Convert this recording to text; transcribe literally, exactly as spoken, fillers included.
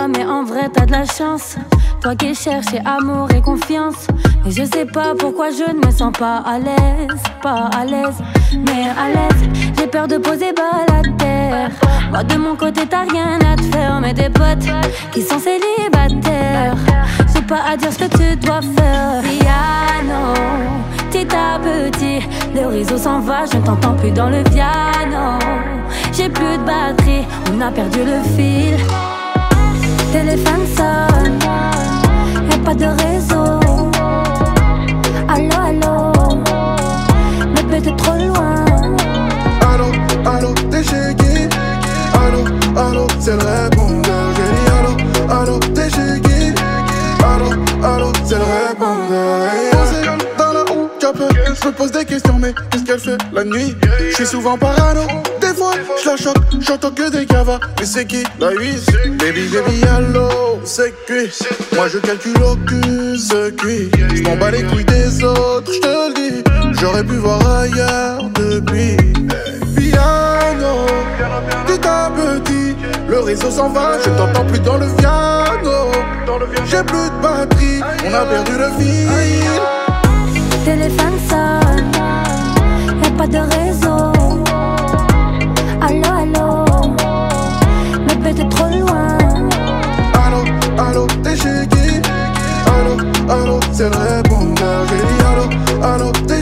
pas, mais en vrai t'as de la chance. Toi qui cherches amour et confiance. Et je sais pas pourquoi je ne me sens pas à l'aise. Pas à l'aise, mais à l'aise. J'ai peur de poser bas la terre. Moi de mon côté t'as rien à te faire. Mais des potes qui sont célibataires, c'est pas à dire ce que tu dois faire. Piano, petit à petit, le réseau s'en va, je ne t'entends plus dans le piano. J'ai plus de batterie, on a perdu le fil. Téléphone sonne, y'a pas de réseau. Allô, allô, mais peut-être trop loin. Allô, allô, t'es chez qui? Allô, allô, c'est le répondeur. J'ai dit allô, allô, t'es chez qui? Allô, allô, c'est le répondeur. Posé dans la roue, j'appelle, je me pose des questions, mais qu'est-ce qu'elle fait la nuit? Je suis souvent parano, des fois je la choque, j'entends que des cavas. Mais c'est qui la huisse? Baby, baby, allô, c'est cuit. Moi je calcule aucune cuit. Je m'en bats les couilles des autres, je te le dis. J'aurais pu voir ailleurs depuis. Piano, petit à petit, le réseau s'en va, je t'entends plus dans le piano. J'ai plus de batterie, on a perdu le fil. Téléphone sonne, y'a pas de réseau. Allô, allô, mais peut-être trop loin. Allô, allô, t'es chez qui? Allô, allô, c'est le répondeur. J'ai dit allô, allô, t'es